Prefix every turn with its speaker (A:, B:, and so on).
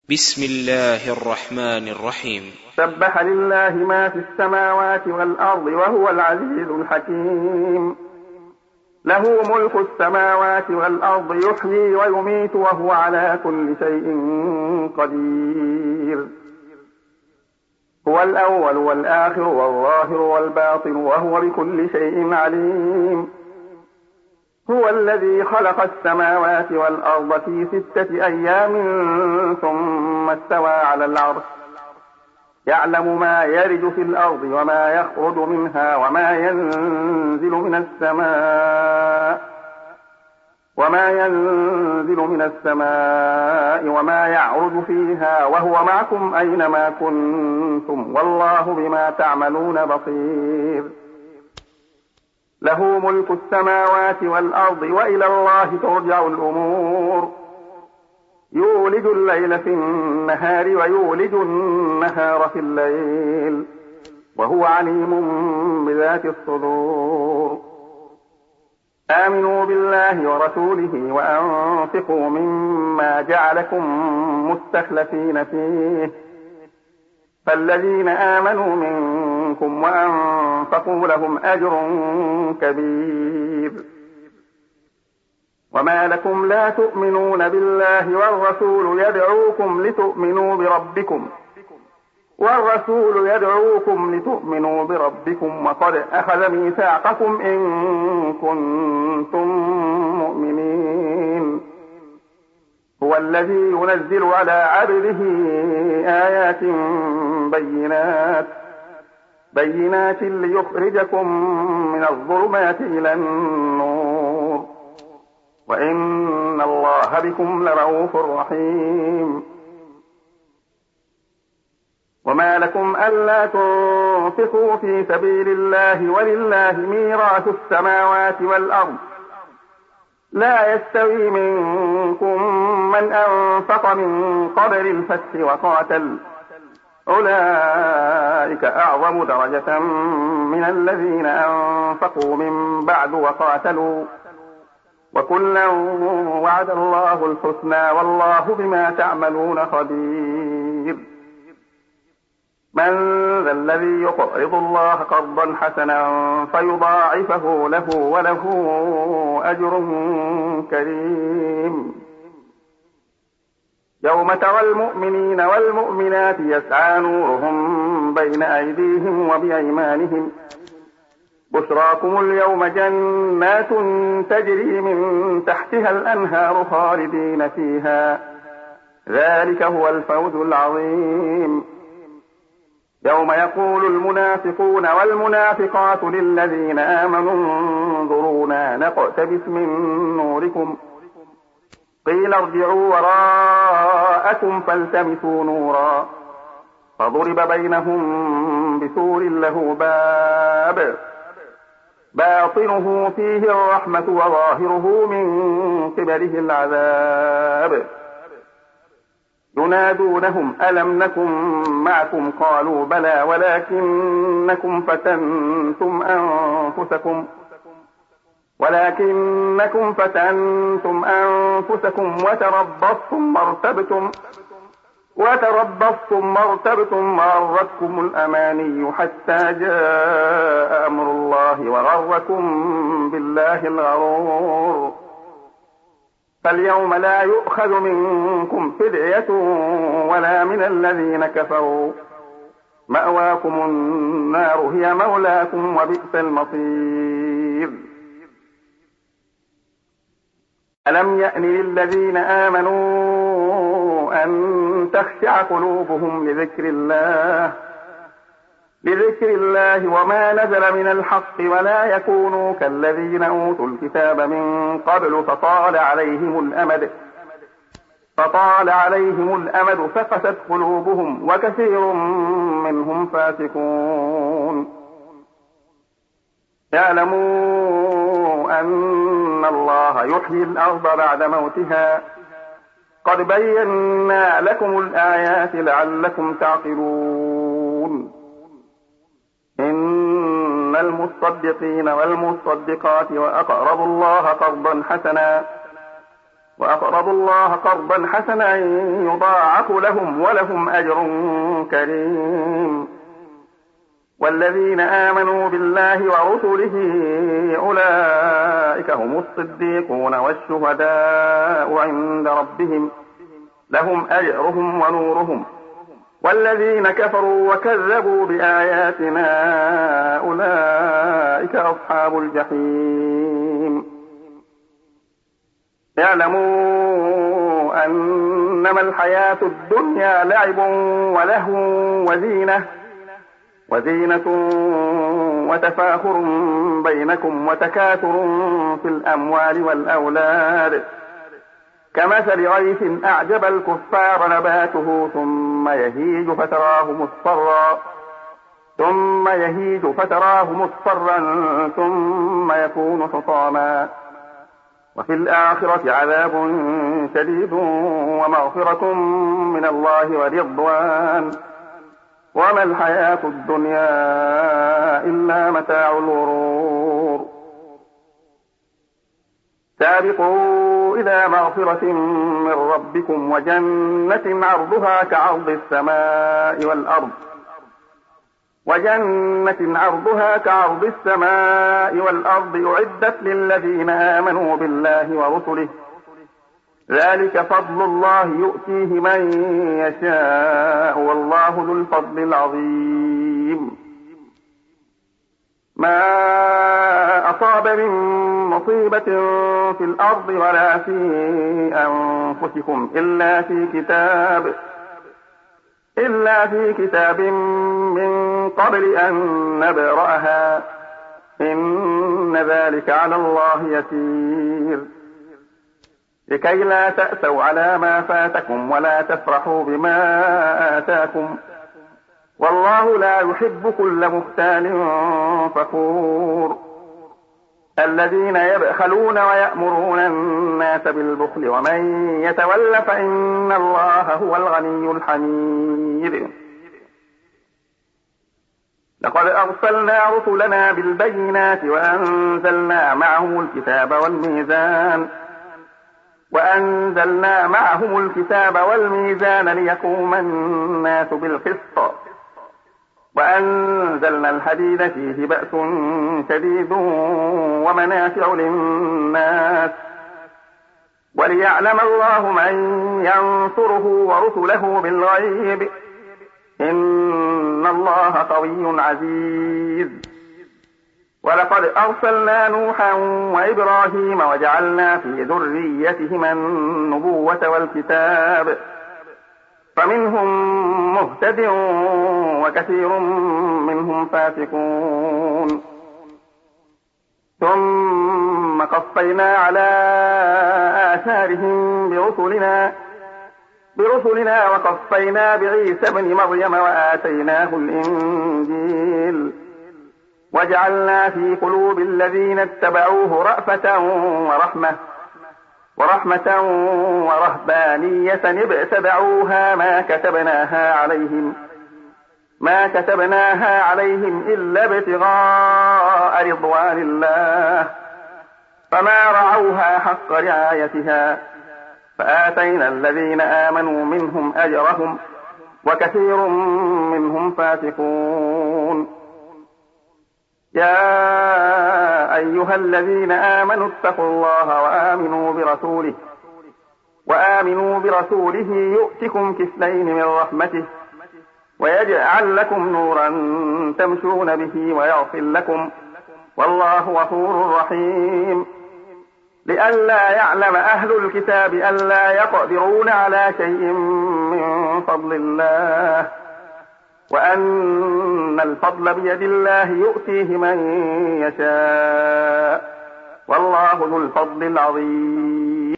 A: بسم الله الرحمن الرحيم.
B: سبح لله ما في السماوات والأرض وهو العزيز الحكيم. له ملك السماوات والأرض يحيي ويميت وهو على كل شيء قدير. هو الأول والآخر والظاهر والباطن وهو بكل شيء عليم. هو الذي خلق السماوات والأرض في 6 أيام ثم استوى على العرش يعلم ما يرج في الأرض وما يخرج منها وما ينزل من السماء وما يعرج فيها وهو معكم أينما كنتم والله بما تعملون بصير. له ملك السماوات والأرض وإلى الله ترجع الأمور. يولج الليل في النهار ويولج النهار في الليل وهو عليم بذات الصدور. آمنوا بالله ورسوله وأنفقوا مما جعلكم مستخلفين فيه فالذين آمنوا منكم وأنفقوا لهم أجر كبير. وما لكم لا تؤمنون بالله والرسول يدعوكم لتؤمنوا بربكم وقد أخذ ميثاقكم إن كنتم مؤمنين. هو الذي ينزل على عبده آيات بينات ليخرجكم من الظلمات إلى النور وإن الله بكم لرؤوف رحيم. وما لكم ألا تنفقوا في سبيل الله ولله ميراث السماوات والأرض لا يستوي منكم من أنفق من قبل الفتح وقاتل أولئك أعظم درجة من الذين أنفقوا من بعد وقاتلوا وكلا وعد الله الحسنى والله بما تعملون خبير. من ذا الذي يقرض الله قرضا حسنا فيضاعفه له وله أجر كريم. يوم ترى المؤمنين والمؤمنات يسعى نورهم بين أيديهم وبأيمانهم بشراكم اليوم جنات تجري من تحتها الأنهار خالدين فيها ذلك هو الفوز العظيم. يوم يقول المنافقون والمنافقات للذين آمنوا انظرونا نقتبس من نوركم قيل ارجعوا وراءكم فالتمسوا نورا فضرب بينهم بسور له باب باطنه فيه الرحمة وظاهره من قبله العذاب. ينادونهم ألم نكن معكم قالوا بلى ولكنكم فتنتم أنفسكم وتربصتم وارتبتم وغرتكم الأماني حتى جاء أمر الله وغركم بالله الغرور. فاليوم لا يؤخذ منكم فدية ولا من الذين كفروا مأواكم النار هي مولاكم وبئس المصير. ألم يأن للذين آمنوا أن تخشع قلوبهم لذكر الله وما نزل من الحق ولا يكونوا كالذين أوتوا الكتاب من قبل فطال عليهم الأمد فقست قلوبهم وكثير منهم فاسقون. اعلموا أن الله يحيي الأرض بعد موتها قد بينا لكم الآيات لعلكم تعقلون. إن المصدقين والمصدقات وأقرضوا الله قرضا حسنا وأقرضوا الله قرضا حسنا يضاعف لهم ولهم أجر كريم. والذين آمنوا بالله ورسله أولئك هم الصديقون والشهداء عند ربهم لهم أجرهم ونورهم. والذين كفروا وكذبوا بآياتنا أولئك أصحاب الجحيم. اعلموا أنما الحياة الدنيا لعب ولهو وزينة وتفاخر بينكم وتكاثر في الأموال والأولاد كمثل غيث أعجب الكفار نباته ثم يهيج فتراه مصفرا ثم يكون حطاما وفي الآخرة عذاب شديد ومغفرة من الله ورضوان وما الحياة الدنيا إلا متاع الغرور. سابقوا إلى مغفرة من ربكم وجنة عرضها كعرض السماء والأرض أعدت للذين آمنوا بالله ورسله ذلك فضل الله يؤتيه من يشاء والله ذو الفضل العظيم. ما أصاب من مصيبة في الأرض ولا في أنفسكم إلا في كتاب من قبل أن نبرأها إن ذلك على الله يسير. لكي لا تأسوا على ما فاتكم ولا تفرحوا بما آتاكم والله لا يحب كل مختال فخور. الذين يبخلون ويأمرون الناس بالبخل ومن يتول فإن الله هو الغني الحميد. لقد أرسلنا رسلنا بالبينات وأنزلنا معهم الكتاب والميزان ليقوم الناس بالقسط وأنزلنا الحديد فيه بأس شديد ومنافع للناس وليعلم الله من ينصره ورسله بالغيب إن الله قوي عزيز. ولقد أرسلنا نوحا وإبراهيم وجعلنا في ذريتهما النبوة والكتاب فمنهم مهتد وكثير منهم فاسقون. ثم قفينا على آثارهم برسلنا وقفينا بعيسى ابن مريم وآتيناه الإنجيل وجعلنا في قلوب الذين اتبعوه رأفة ورحمة ورهبانية ابتدعوها ما كتبناها عليهم إلا ابتغاء رضوان الله فما رعوها حق رعايتها فآتينا الذين آمنوا منهم أجرهم وكثير منهم فاسقون. يا أيها الذين آمنوا اتقوا الله وآمنوا برسوله يؤتكم كفلين من رحمته ويجعل لكم نورا تمشون به ويغفر لكم والله غفور رحيم. لئلا يعلم أهل الكتاب ألا يقدرون على شيء من فضل الله وأن الفضل بيد الله يؤتيه من يشاء والله ذو الفضل العظيم.